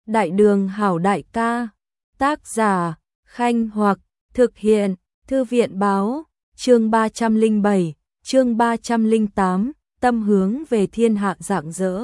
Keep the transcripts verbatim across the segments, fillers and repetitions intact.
Đại đường hảo đại ca. Tác giả Khanh Hoặc. Thực hiện Thư viện báo. Chương ba trăm lẻ bảy, chương ba trăm lẻ tám, tâm hướng về thiên hạ rạng rỡ.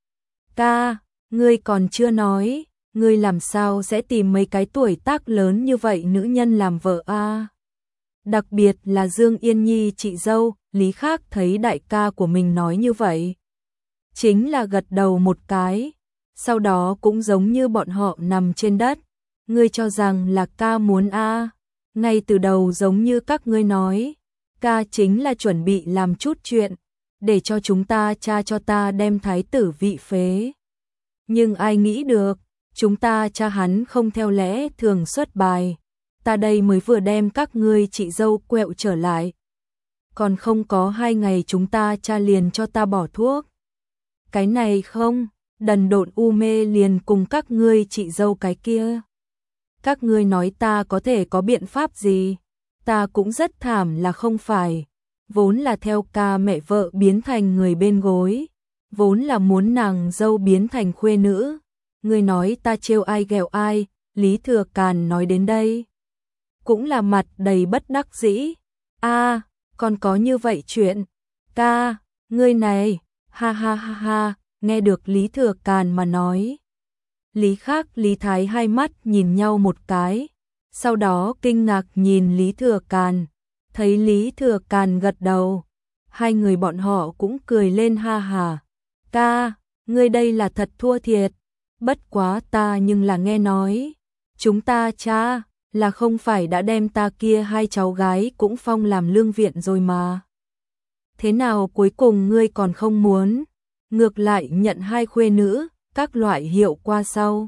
Ca, ngươi còn chưa nói, ngươi làm sao sẽ tìm mấy cái tuổi tác lớn như vậy nữ nhân làm vợ a? Đặc biệt là Dương Yên Nhi chị dâu, Lý Khác thấy đại ca của mình nói như vậy, chính là gật đầu một cái, sau đó cũng giống như bọn họ nằm trên đất. Ngươi cho rằng là ca muốn a? Ngay từ đầu giống như các ngươi nói, ca chính là chuẩn bị làm chút chuyện, để cho chúng ta cha cho ta đem thái tử vị phế. Nhưng ai nghĩ được, chúng ta cha hắn không theo lẽ thường xuất bài, ta đây mới vừa đem các ngươi chị dâu quẹo trở lại. Còn không có hai ngày chúng ta cha liền cho ta bỏ thuốc. Cái này không, đần độn u mê liền cùng các ngươi chị dâu cái kia. Các ngươi nói ta có thể có biện pháp gì? Ta cũng rất thảm là không phải, vốn là theo ca mẹ vợ biến thành người bên gối, vốn là muốn nàng dâu biến thành khuê nữ. Ngươi nói ta trêu ai ghẹo ai? Lý Thừa Càn nói đến đây, cũng là mặt đầy bất đắc dĩ. A, còn có như vậy chuyện? Ca, ngươi này, ha ha ha ha, nghe được Lý Thừa Càn mà nói. Lý Khác, Lý Thái hai mắt nhìn nhau một cái, sau đó kinh ngạc nhìn Lý Thừa Càn, thấy Lý Thừa Càn gật đầu, hai người bọn họ cũng cười lên ha hà. Ca, ngươi đây là thật thua thiệt, bất quá ta nhưng là nghe nói, chúng ta cha là không phải đã đem ta kia hai cháu gái cũng phong làm lương viện rồi mà. Thế nào cuối cùng ngươi còn không muốn, ngược lại nhận hai khuê nữ, các loại hiệu qua sau.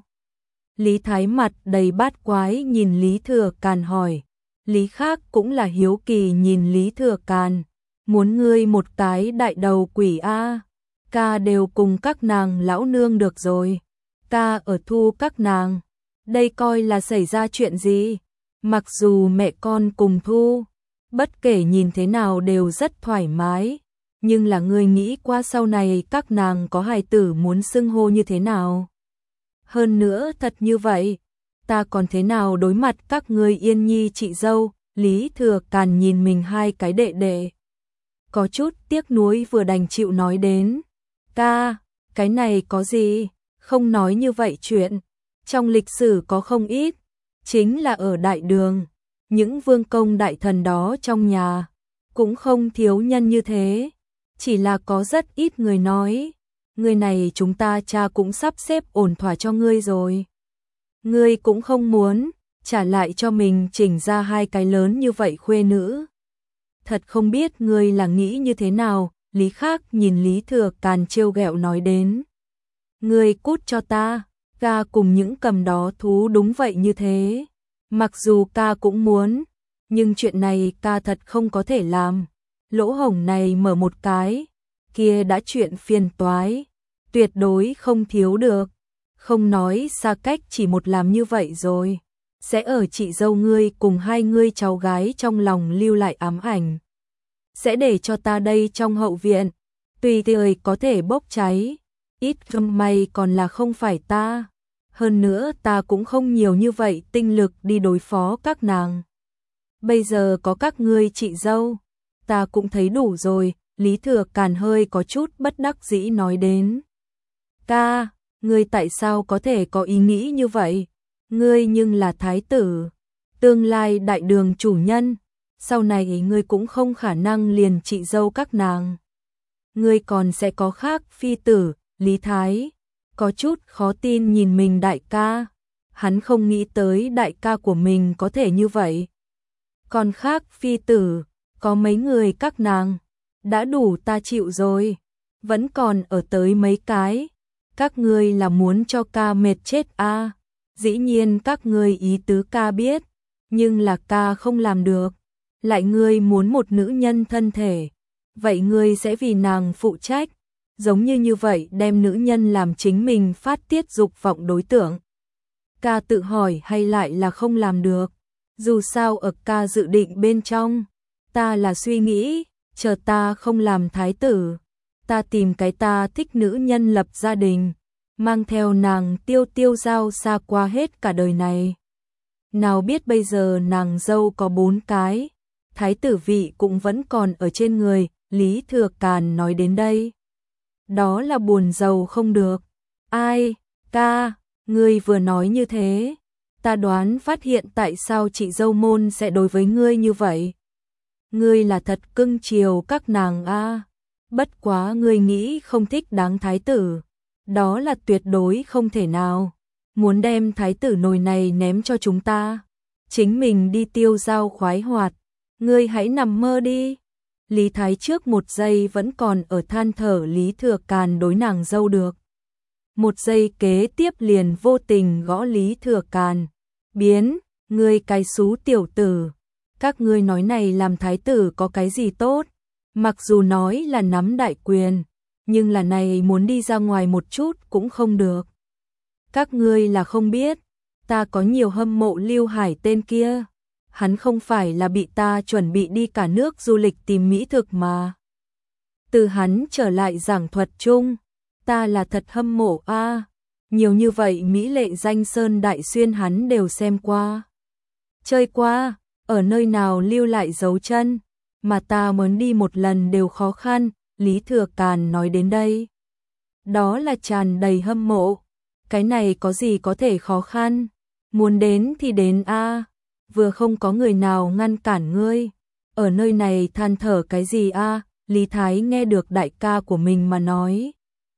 Lý Thái mặt đầy bát quái nhìn Lý Thừa Càn hỏi. Lý Khác cũng là hiếu kỳ nhìn Lý Thừa Càn. Muốn ngươi một cái đại đầu quỷ a? Ca đều cùng các nàng lão nương được rồi, ca ở thu các nàng, đây coi là xảy ra chuyện gì? Mặc dù mẹ con cùng thu, bất kể nhìn thế nào đều rất thoải mái, nhưng là ngươi nghĩ qua sau này các nàng có hài tử muốn xưng hô như thế nào? Hơn nữa thật như vậy, ta còn thế nào đối mặt các ngươi Yên Nhi chị dâu? Lý Thừa Càn nhìn mình hai cái đệ đệ, có chút tiếc nuối vừa đành chịu nói đến. Ca, cái này có gì? Không nói như vậy chuyện. Trong lịch sử có không ít, chính là ở đại đường, những vương công đại thần đó trong nhà, cũng không thiếu nhân như thế. Chỉ là có rất ít người nói, người này chúng ta cha cũng sắp xếp ổn thỏa cho ngươi rồi. Ngươi cũng không muốn, trả lại cho mình chỉnh ra hai cái lớn như vậy khuê nữ. Thật không biết ngươi là nghĩ như thế nào? Lý Khác nhìn Lý Thừa Càn trêu ghẹo nói đến. Ngươi cút cho ta, ca cùng những cầm đó thú đúng vậy như thế. Mặc dù ca cũng muốn, nhưng chuyện này ca thật không có thể làm. Lỗ hổng này mở một cái, kia đã chuyện phiền toái, tuyệt đối không thiếu được. Không nói xa cách chỉ một làm như vậy rồi, sẽ ở chị dâu ngươi cùng hai ngươi cháu gái trong lòng lưu lại ám ảnh. Sẽ để cho ta đây trong hậu viện, tùy thời có thể bốc cháy. Ít không may còn là không phải ta. Hơn nữa ta cũng không nhiều như vậy tinh lực đi đối phó các nàng. Bây giờ có các ngươi chị dâu, ta cũng thấy đủ rồi. Lý Thừa Càn hơi có chút bất đắc dĩ nói đến. Ca, ngươi tại sao có thể có ý nghĩ như vậy? Ngươi nhưng là thái tử, tương lai đại đường chủ nhân, sau này ngươi cũng không khả năng liền chị dâu các nàng. Ngươi còn sẽ có khác phi tử. Lý Thái có chút khó tin nhìn mình đại ca, hắn không nghĩ tới đại ca của mình có thể như vậy. Còn khác phi tử, có mấy người các nàng, đã đủ ta chịu rồi, vẫn còn ở tới mấy cái. Các ngươi là muốn cho ca mệt chết a? À? Dĩ nhiên các ngươi ý tứ ca biết, nhưng là ca không làm được. Lại ngươi muốn một nữ nhân thân thể, vậy ngươi sẽ vì nàng phụ trách. Giống như như vậy đem nữ nhân làm chính mình phát tiết dục vọng đối tượng. Ca tự hỏi hay lại là không làm được. Dù sao ở ca dự định bên trong, ta là suy nghĩ, chờ ta không làm thái tử, ta tìm cái ta thích nữ nhân lập gia đình, mang theo nàng Tiêu Tiêu Giao xa qua hết cả đời này. Nào biết bây giờ nàng dâu có bốn cái, thái tử vị cũng vẫn còn ở trên người. Lý Thừa Càn nói đến đây, đó là buồn rầu không được. Ai, ca, ngươi vừa nói như thế, ta đoán phát hiện tại sao chị dâu môn sẽ đối với ngươi như vậy. Ngươi là thật cưng chiều các nàng a. Bất quá ngươi nghĩ không thích đáng thái tử, đó là tuyệt đối không thể nào. Muốn đem thái tử nồi này ném cho chúng ta, chính mình đi tiêu dao khoái hoạt, ngươi hãy nằm mơ đi. Lý Thái trước một giây vẫn còn ở than thở Lý Thừa Càn đối nàng dâu được. Một giây kế tiếp liền vô tình gõ Lý Thừa Càn. Biến, ngươi cái xú tiểu tử. Các ngươi nói này làm thái tử có cái gì tốt? Mặc dù nói là nắm đại quyền, nhưng là này muốn đi ra ngoài một chút cũng không được. Các ngươi là không biết, ta có nhiều hâm mộ Lưu Hải tên kia. Hắn không phải là bị ta chuẩn bị đi cả nước du lịch tìm mỹ thực mà. Từ hắn trở lại giảng thuật chung, ta là thật hâm mộ a. À, nhiều như vậy mỹ lệ danh sơn đại xuyên hắn đều xem qua. Chơi qua, ở nơi nào lưu lại dấu chân, mà ta muốn đi một lần đều khó khăn. Lý Thừa Càn nói đến đây, đó là tràn đầy hâm mộ. Cái này có gì có thể khó khăn, muốn đến thì đến a. À, vừa không có người nào ngăn cản ngươi, ở nơi này than thở cái gì a? À, Lý Thái nghe được đại ca của mình mà nói,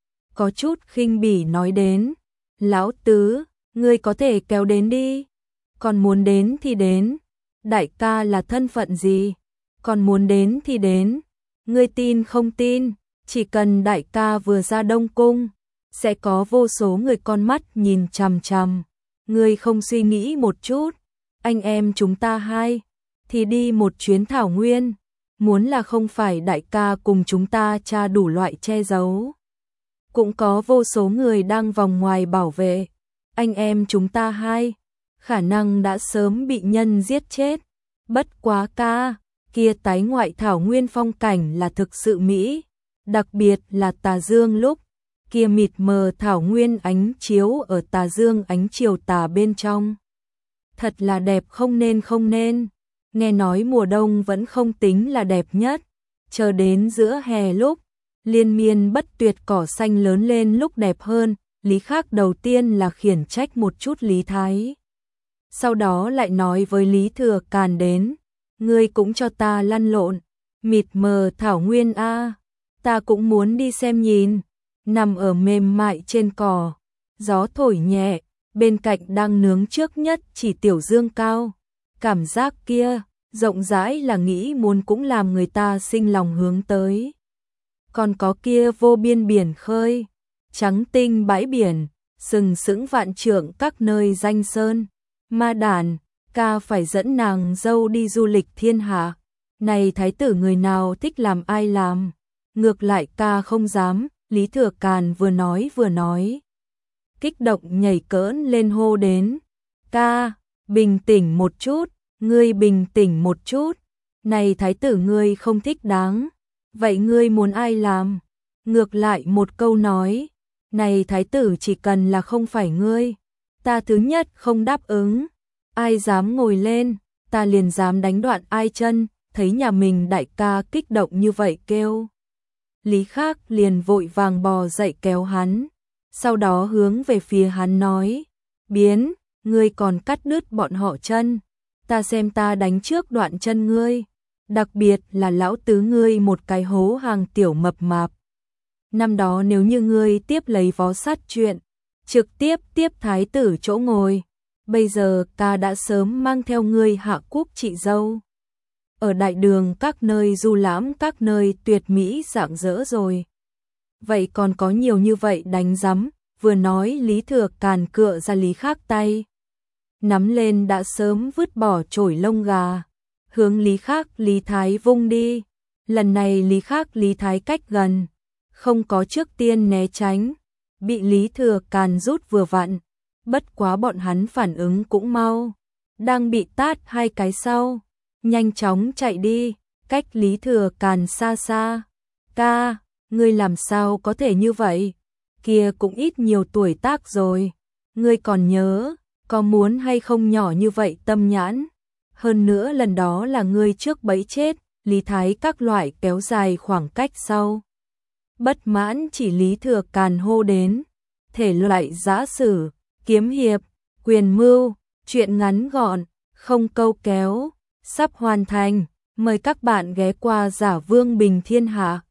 có chút khinh bỉ nói đến, lão tứ, ngươi có thể kéo đến đi, còn muốn đến thì đến, đại ca là thân phận gì, còn muốn đến thì đến, ngươi tin không tin, chỉ cần đại ca vừa ra Đông Cung, sẽ có vô số người con mắt nhìn chằm chằm, ngươi không suy nghĩ một chút, anh em chúng ta hai, thì đi một chuyến thảo nguyên, muốn là không phải đại ca cùng chúng ta tra đủ loại che giấu. Cũng có vô số người đang vòng ngoài bảo vệ, anh em chúng ta hai, khả năng đã sớm bị nhân giết chết. Bất quá ca, kia tái ngoại thảo nguyên phong cảnh là thực sự mỹ, đặc biệt là tà dương lúc, kia mịt mờ thảo nguyên ánh chiếu ở tà dương ánh chiều tà bên trong. Thật là đẹp không nên không nên, nghe nói mùa đông vẫn không tính là đẹp nhất, chờ đến giữa hè lúc, liên miên bất tuyệt cỏ xanh lớn lên lúc đẹp hơn. Lý Khắc đầu tiên là khiển trách một chút Lý Thái, sau đó lại nói với Lý Thừa Càn đến, ngươi cũng cho ta lăn lộn, mịt mờ thảo nguyên a, ta cũng muốn đi xem nhìn. Nằm ở mềm mại trên cỏ, gió thổi nhẹ, bên cạnh đang nướng trước nhất chỉ tiểu dương cao, cảm giác kia, rộng rãi là nghĩ muốn cũng làm người ta sinh lòng hướng tới. Còn có kia vô biên biển khơi, trắng tinh bãi biển, sừng sững vạn trượng các nơi danh sơn, ma đàn, ca phải dẫn nàng dâu đi du lịch thiên hạ. Này thái tử người nào thích làm ai làm, ngược lại ca không dám. Lý Thừa Càn vừa nói vừa nói, kích động nhảy cỡn lên hô đến, ca, bình tĩnh một chút, ngươi bình tĩnh một chút, này thái tử ngươi không thích đáng, vậy ngươi muốn ai làm? Ngược lại một câu nói, này thái tử chỉ cần là không phải ngươi, ta thứ nhất không đáp ứng, ai dám ngồi lên, ta liền dám đánh đoạn ai chân. Thấy nhà mình đại ca kích động như vậy kêu, Lý Khắc liền vội vàng bò dậy kéo hắn, sau đó hướng về phía hắn nói, biến, ngươi còn cắt đứt bọn họ chân, ta xem ta đánh trước đoạn chân ngươi, đặc biệt là lão tứ ngươi một cái hố hàng tiểu mập mạp. Năm đó nếu như ngươi tiếp lấy vó sát chuyện, trực tiếp tiếp thái tử chỗ ngồi, bây giờ ta đã sớm mang theo ngươi hạ quốc chị dâu. Ở đại đường các nơi du lãm các nơi tuyệt mỹ rạng rỡ rồi. Vậy còn có nhiều như vậy đánh rắm, vừa nói Lý Thừa Càn cựa ra Lý Khắc tay. Nắm lên đã sớm vứt bỏ chổi lông gà, hướng Lý Khắc Lý Thái vung đi. Lần này Lý Khắc Lý Thái cách gần, không có trước tiên né tránh, bị Lý Thừa Càn rút vừa vặn. Bất quá bọn hắn phản ứng cũng mau, đang bị tát hai cái sau. Nhanh chóng chạy đi, cách Lý Thừa Càn xa xa. Ca, ngươi làm sao có thể như vậy? kia cũng ít nhiều tuổi tác rồi. Ngươi còn nhớ, có muốn hay không nhỏ như vậy tâm nhãn. Hơn nữa lần đó là ngươi trước bẫy chết, Lý Thái các loại kéo dài khoảng cách sau. Bất mãn chỉ Lý Thừa Càn hô đến. Thể loại giã sử, kiếm hiệp, quyền mưu, chuyện ngắn gọn, không câu kéo, sắp hoàn thành. Mời các bạn ghé qua Giả Vương Bình Thiên Hạ.